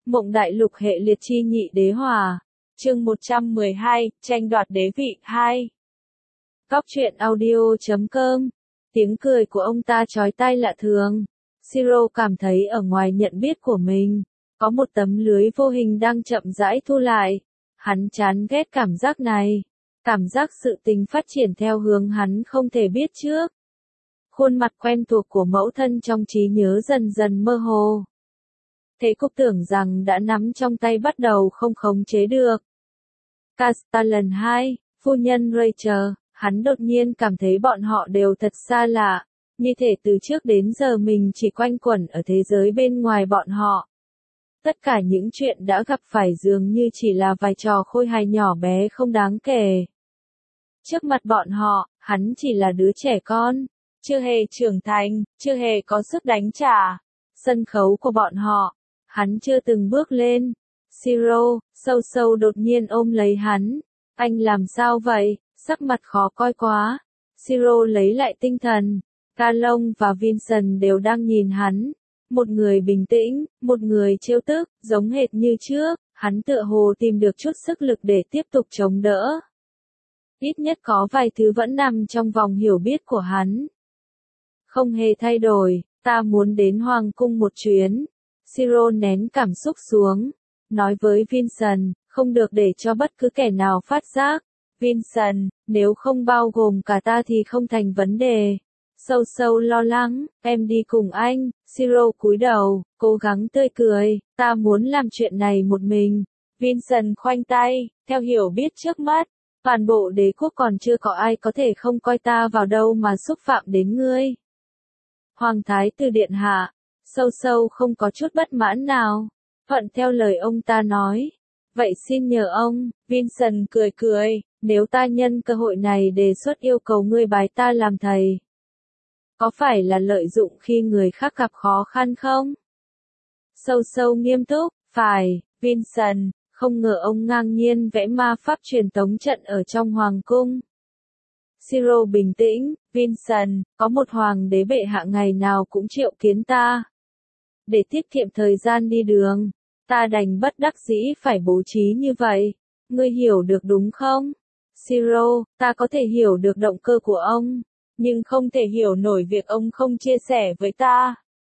Mộng Đại Lục hệ liệt chi nhị đế hòa. Chương 112, tranh đoạt đế vị 2. Góc truyện audio.com. Tiếng cười của ông ta chói tai lạ thường. Siro cảm thấy ở ngoài nhận biết của mình, có một tấm lưới vô hình đang chậm rãi thu lại. Hắn chán ghét cảm giác này. Cảm giác sự tình phát triển theo hướng hắn không thể biết trước. Khuôn mặt quen thuộc của mẫu thân trong trí nhớ dần dần mơ hồ. Thế cục tưởng rằng đã nắm trong tay bắt đầu không khống chế được. Castellan 2, phu nhân Rachel, hắn đột nhiên cảm thấy bọn họ đều thật xa lạ, như thể từ trước đến giờ mình chỉ quanh quẩn ở thế giới bên ngoài bọn họ. Tất cả những chuyện đã gặp phải dường như chỉ là vài trò khôi hài nhỏ bé không đáng kể. Trước mặt bọn họ, hắn chỉ là đứa trẻ con, chưa hề trưởng thành, chưa hề có sức đánh trả. Sân khấu của bọn họ, hắn chưa từng bước lên. Siro, sâu sâu đột nhiên ôm lấy hắn. Anh làm sao vậy? Sắc mặt khó coi quá. Siro lấy lại tinh thần. Calong và Vincent đều đang nhìn hắn. Một người bình tĩnh, một người trêu tức, giống hệt như trước. Hắn tựa hồ tìm được chút sức lực để tiếp tục chống đỡ. Ít nhất có vài thứ vẫn nằm trong vòng hiểu biết của hắn. Không hề thay đổi, ta muốn đến Hoàng cung một chuyến. Siro nén cảm xúc xuống, nói với Vincent, không được để cho bất cứ kẻ nào phát giác. Vincent, nếu không bao gồm cả ta thì không thành vấn đề. Sâu sâu lo lắng, em đi cùng anh. Siro cúi đầu, cố gắng tươi cười, ta muốn làm chuyện này một mình. Vincent khoanh tay, theo hiểu biết trước mắt, toàn bộ đế quốc còn chưa có ai có thể không coi ta vào đâu mà xúc phạm đến ngươi. Hoàng thái tử điện hạ. Sâu sâu không có chút bất mãn nào, thuận theo lời ông ta nói. Vậy xin nhờ ông, Vincent cười cười, nếu ta nhân cơ hội này đề xuất yêu cầu ngươi bái ta làm thầy. Có phải là lợi dụng khi người khác gặp khó khăn không? Sâu sâu nghiêm túc, phải, Vincent, không ngờ ông ngang nhiên vẽ ma pháp truyền tống trận ở trong hoàng cung. Siro bình tĩnh, Vincent, có một hoàng đế bệ hạ ngày nào cũng triệu kiến ta. Để tiết kiệm thời gian đi đường, ta đành bất đắc dĩ phải bố trí như vậy. Ngươi hiểu được đúng không? Siro, ta có thể hiểu được động cơ của ông, nhưng không thể hiểu nổi việc ông không chia sẻ với ta.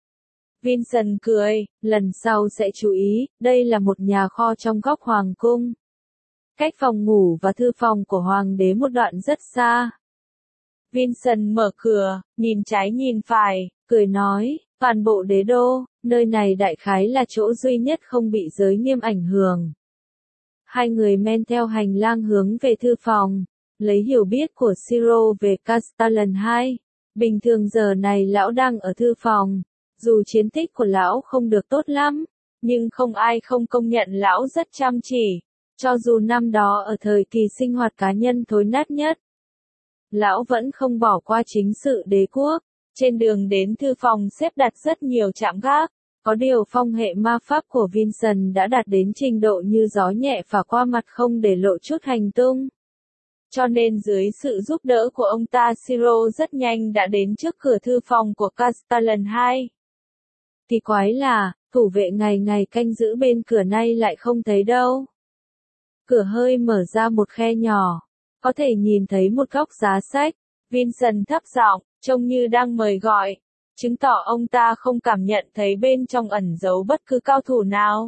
Vincent cười, lần sau sẽ chú ý, đây là một nhà kho trong góc hoàng cung. Cách phòng ngủ và thư phòng của hoàng đế một đoạn rất xa. Vincent mở cửa, nhìn trái nhìn phải, cười nói, toàn bộ đế đô, nơi này đại khái là chỗ duy nhất không bị giới nghiêm ảnh hưởng. Hai người men theo hành lang hướng về thư phòng, lấy hiểu biết của Siro về Castellan 2. Bình thường giờ này lão đang ở thư phòng, dù chiến tích của lão không được tốt lắm, nhưng không ai không công nhận lão rất chăm chỉ, cho dù năm đó ở thời kỳ sinh hoạt cá nhân thối nát nhất. Lão vẫn không bỏ qua chính sự đế quốc. Trên đường đến thư phòng xếp đặt rất nhiều trạm gác, có điều phong hệ ma pháp của Vincent đã đạt đến trình độ như gió nhẹ phả qua mặt không để lộ chút hành tung. Cho nên dưới sự giúp đỡ của ông ta Siro rất nhanh đã đến trước cửa thư phòng của Castellan 2. Kỳ quái là, thủ vệ ngày ngày canh giữ bên cửa nay lại không thấy đâu. Cửa hơi mở ra một khe nhỏ, có thể nhìn thấy một góc giá sách. Vincent thấp giọng, trông như đang mời gọi, chứng tỏ ông ta không cảm nhận thấy bên trong ẩn giấu bất cứ cao thủ nào.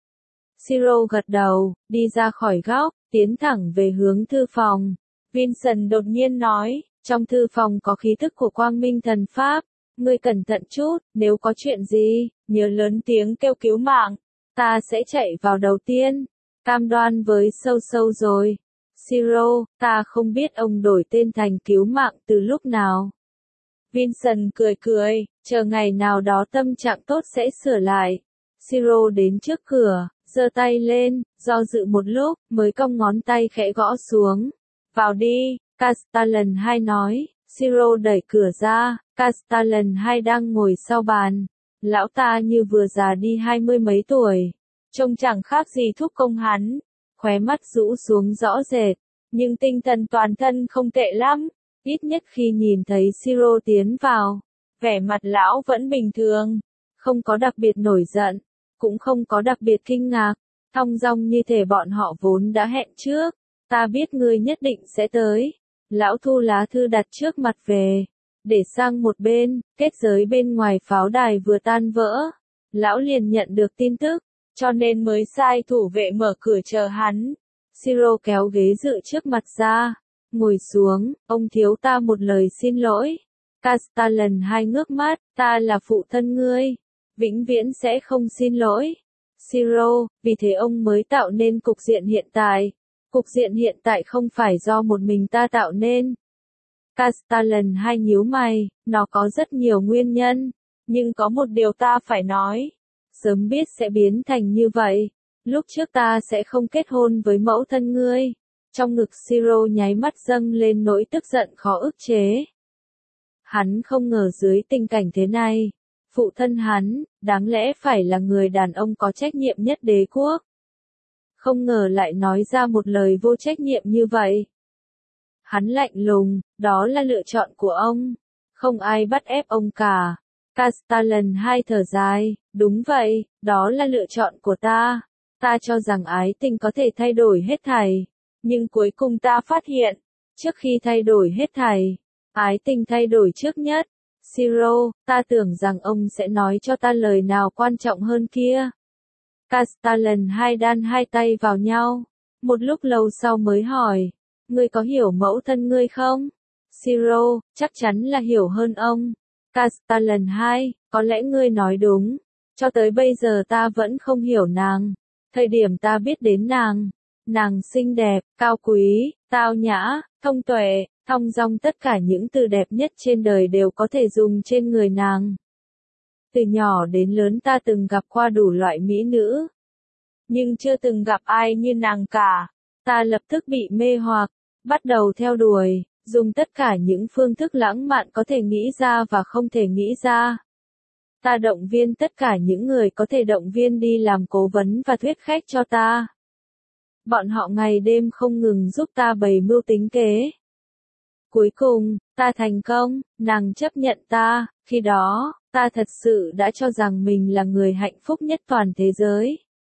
Siro gật đầu, đi ra khỏi góc, tiến thẳng về hướng thư phòng. Vincent đột nhiên nói, trong thư phòng có khí thức của quang minh thần pháp, ngươi cẩn thận chút, nếu có chuyện gì, nhớ lớn tiếng kêu cứu mạng, ta sẽ chạy vào đầu tiên, cam đoan với sâu sâu rồi. Siro, ta không biết ông đổi tên thành cứu mạng từ lúc nào. Vincent cười cười, chờ ngày nào đó tâm trạng tốt sẽ sửa lại. Siro đến trước cửa, giơ tay lên, do dự một lúc, mới cong ngón tay khẽ gõ xuống. Vào đi, Castellan 2 nói. Siro đẩy cửa ra, Castellan 2 đang ngồi sau bàn. Lão ta như vừa già đi 20 mấy tuổi, trông chẳng khác gì thúc công hắn. Khóe mắt rũ xuống rõ rệt, nhưng tinh thần toàn thân không tệ lắm, ít nhất khi nhìn thấy Siro tiến vào, vẻ mặt lão vẫn bình thường, không có đặc biệt nổi giận, cũng không có đặc biệt kinh ngạc, thong dong như thể bọn họ vốn đã hẹn trước. Ta biết ngươi nhất định sẽ tới. Lão thu lá thư đặt trước mặt về, để sang một bên, kết giới bên ngoài pháo đài vừa tan vỡ. Lão liền nhận được tin tức, cho nên mới sai thủ vệ mở cửa chờ hắn. Siro kéo ghế dựa trước mặt ra, ngồi xuống, ông thiếu ta một lời xin lỗi. Castellan hai ngước mắt, ta là phụ thân ngươi, vĩnh viễn sẽ không xin lỗi. Siro, vì thế ông mới tạo nên cục diện hiện tại. Cục diện hiện tại không phải do một mình ta tạo nên. Castellan hai nhíu mày, nó có rất nhiều nguyên nhân, nhưng có một điều ta phải nói. Sớm biết sẽ biến thành như vậy, lúc trước ta sẽ không kết hôn với mẫu thân ngươi. Trong ngực Siro nháy mắt dâng lên nỗi tức giận khó ức chế. Hắn không ngờ dưới tình cảnh thế này, phụ thân hắn, đáng lẽ phải là người đàn ông có trách nhiệm nhất đế quốc. Không ngờ lại nói ra một lời vô trách nhiệm như vậy. Hắn lạnh lùng, đó là lựa chọn của ông. Không ai bắt ép ông cả. Castellan hai thở dài, đúng vậy, đó là lựa chọn của ta. Ta cho rằng ái tình có thể thay đổi hết thảy. Nhưng cuối cùng ta phát hiện, trước khi thay đổi hết thảy, ái tình thay đổi trước nhất. Siro, ta tưởng rằng ông sẽ nói cho ta lời nào quan trọng hơn kia. Castellan hai đan hai tay vào nhau. Một lúc lâu sau mới hỏi, ngươi có hiểu mẫu thân ngươi không? Siro, chắc chắn là hiểu hơn ông. Castellan hai, có lẽ ngươi nói đúng. Cho tới bây giờ ta vẫn không hiểu nàng. Thời điểm ta biết đến nàng xinh đẹp, cao quý, tao nhã, thông tuệ, thong dong, tất cả những từ đẹp nhất trên đời đều có thể dùng trên người nàng. Từ nhỏ đến lớn ta từng gặp qua đủ loại mỹ nữ, nhưng chưa từng gặp ai như nàng cả. Ta lập tức bị mê hoặc, bắt đầu theo đuổi, dùng tất cả những phương thức lãng mạn có thể nghĩ ra và không thể nghĩ ra. Ta động viên tất cả những người có thể động viên đi làm cố vấn và thuyết khách cho ta. Bọn họ ngày đêm không ngừng giúp ta bày mưu tính kế. Cuối cùng, ta thành công, nàng chấp nhận ta, khi đó, ta thật sự đã cho rằng mình là người hạnh phúc nhất toàn thế giới.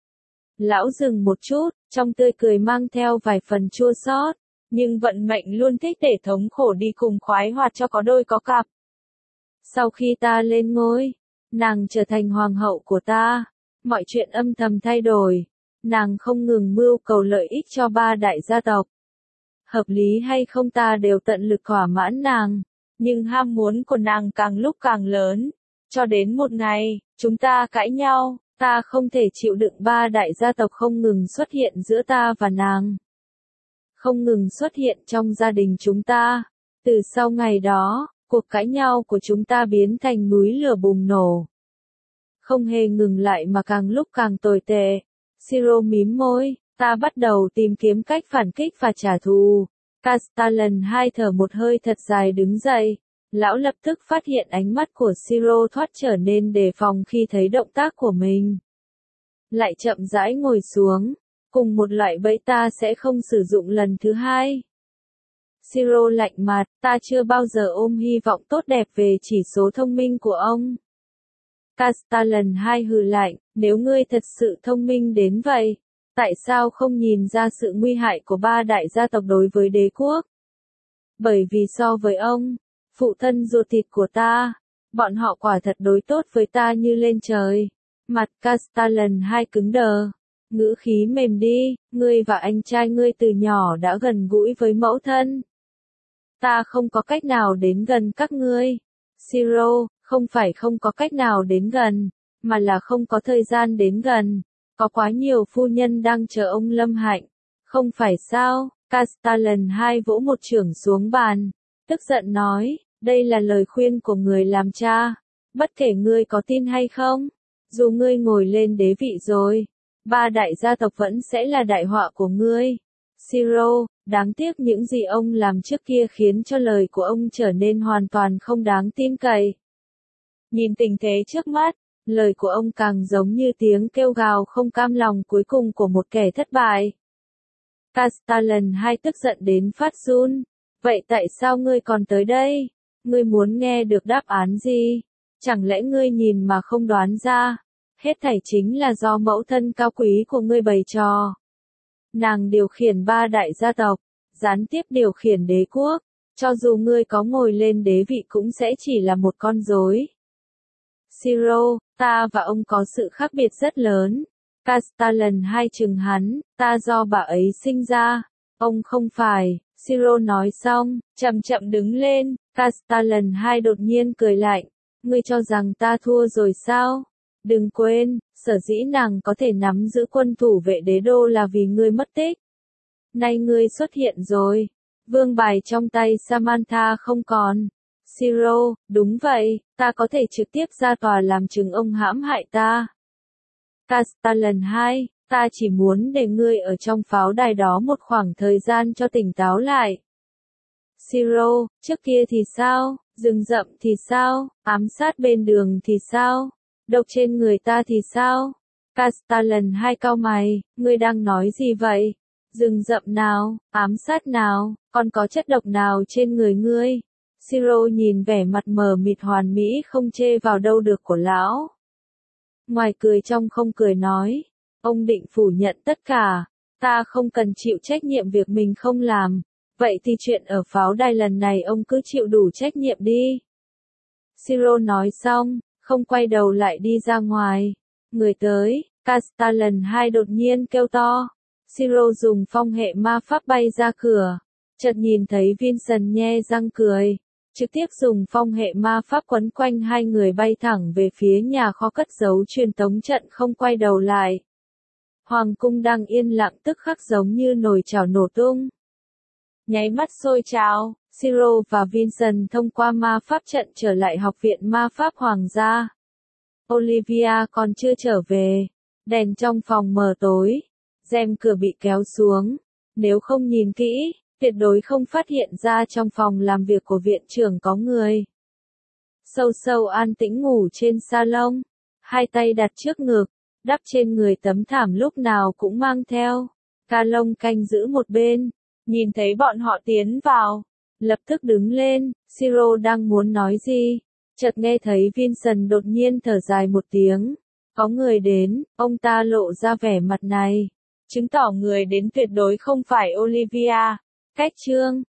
Lão dừng một chút, trong tươi cười mang theo vài phần chua xót, nhưng vận mệnh luôn thích để thống khổ đi cùng khoái hoạt cho có đôi có cặp. Sau khi ta lên ngôi, nàng trở thành hoàng hậu của ta, mọi chuyện âm thầm thay đổi, nàng không ngừng mưu cầu lợi ích cho ba đại gia tộc. Hợp lý hay không ta đều tận lực thỏa mãn nàng, nhưng ham muốn của nàng càng lúc càng lớn, cho đến một ngày, chúng ta cãi nhau, ta không thể chịu đựng ba đại gia tộc không ngừng xuất hiện giữa ta và nàng. Không ngừng xuất hiện trong gia đình chúng ta. Từ sau ngày đó, cuộc cãi nhau của chúng ta biến thành núi lửa bùng nổ. Không hề ngừng lại mà càng lúc càng tồi tệ. Siro mím môi, ta bắt đầu tìm kiếm cách phản kích và trả thù. Castellan hai thở một hơi thật dài đứng dậy. Lão lập tức phát hiện ánh mắt của Siro thoát trở nên đề phòng khi thấy động tác của mình. Lại chậm rãi ngồi xuống. Cùng một loại bẫy ta sẽ không sử dụng lần thứ hai. Siro lạnh mặt, ta chưa bao giờ ôm hy vọng tốt đẹp về chỉ số thông minh của ông. Castellan hai hừ lạnh, nếu ngươi thật sự thông minh đến vậy, tại sao không nhìn ra sự nguy hại của ba đại gia tộc đối với đế quốc? Bởi vì so với ông, phụ thân ruột thịt của ta, bọn họ quả thật đối tốt với ta như lên trời. Mặt Castellan hai cứng đờ. Ngữ khí mềm đi, ngươi và anh trai ngươi từ nhỏ đã gần gũi với mẫu thân. Ta không có cách nào đến gần các ngươi. Siro, không phải không có cách nào đến gần, mà là không có thời gian đến gần. Có quá nhiều phu nhân đang chờ ông lâm hạnh. Không phải sao? Castellan hai vỗ một chưởng xuống bàn, tức giận nói, đây là lời khuyên của người làm cha. Bất kể ngươi có tin hay không, dù ngươi ngồi lên đế vị rồi, ba đại gia tộc vẫn sẽ là đại họa của ngươi. Siro, đáng tiếc những gì ông làm trước kia khiến cho lời của ông trở nên hoàn toàn không đáng tin cậy. Nhìn tình thế trước mắt, lời của ông càng giống như tiếng kêu gào không cam lòng cuối cùng của một kẻ thất bại. Castellan hai tức giận đến phát run. Vậy tại sao ngươi còn tới đây? Ngươi muốn nghe được đáp án gì? Chẳng lẽ ngươi nhìn mà không đoán ra? Hết thảy chính là do mẫu thân cao quý của ngươi bày trò. Nàng điều khiển 3 đại gia tộc, gián tiếp điều khiển đế quốc, cho dù ngươi có ngồi lên đế vị cũng sẽ chỉ là một con rối. Siro, ta và ông có sự khác biệt rất lớn. Castellan hai chừng hắn, ta do bà ấy sinh ra, ông không phải. Siro nói xong, chậm chậm đứng lên, Castellan hai đột nhiên cười lạnh. Ngươi cho rằng ta thua rồi sao? Đừng quên, sở dĩ nàng có thể nắm giữ quân thủ vệ đế đô là vì ngươi mất tích. Nay ngươi xuất hiện rồi. Vương bài trong tay Samantha không còn. Siro, đúng vậy, ta có thể trực tiếp ra tòa làm chứng ông hãm hại ta. Castellan 2, ta chỉ muốn để ngươi ở trong pháo đài đó một khoảng thời gian cho tỉnh táo lại. Siro, trước kia thì sao, rừng rậm thì sao, ám sát bên đường thì sao, độc trên người ta thì sao? Castellan 2 cau mày, ngươi đang nói gì vậy? Rừng rậm nào, ám sát nào, còn có chất độc nào trên người ngươi? Siro nhìn vẻ mặt mờ mịt hoàn mỹ không chê vào đâu được của lão. Ngoài cười trong không cười nói, ông định phủ nhận tất cả, ta không cần chịu trách nhiệm việc mình không làm, vậy thì chuyện ở pháo đài lần này ông cứ chịu đủ trách nhiệm đi. Siro nói xong, không quay đầu lại đi ra ngoài. Người tới, Castellan 2 đột nhiên kêu to. Siro dùng phong hệ ma pháp bay ra cửa, chợt nhìn thấy Vincent nhe răng cười, trực tiếp dùng phong hệ ma pháp quấn quanh hai người bay thẳng về phía nhà kho cất giấu truyền tống trận không quay đầu lại. Hoàng cung đang yên lặng tức khắc giống như nồi chảo nổ tung. Nháy mắt sôi trào, Siro và Vincent thông qua ma pháp trận trở lại học viện ma pháp hoàng gia. Olivia còn chưa trở về, đèn trong phòng mờ tối, rèm cửa bị kéo xuống, nếu không nhìn kỹ, tuyệt đối không phát hiện ra trong phòng làm việc của viện trưởng có người. Sâu sâu an tĩnh ngủ trên salon, hai tay đặt trước ngực, đắp trên người tấm thảm lúc nào cũng mang theo. Ca lông canh giữ một bên, nhìn thấy bọn họ tiến vào, lập tức đứng lên. Siro đang muốn nói gì, chợt nghe thấy Vincent đột nhiên thở dài một tiếng. Có người đến, ông ta lộ ra vẻ mặt này, chứng tỏ người đến tuyệt đối không phải Olivia. Cách chương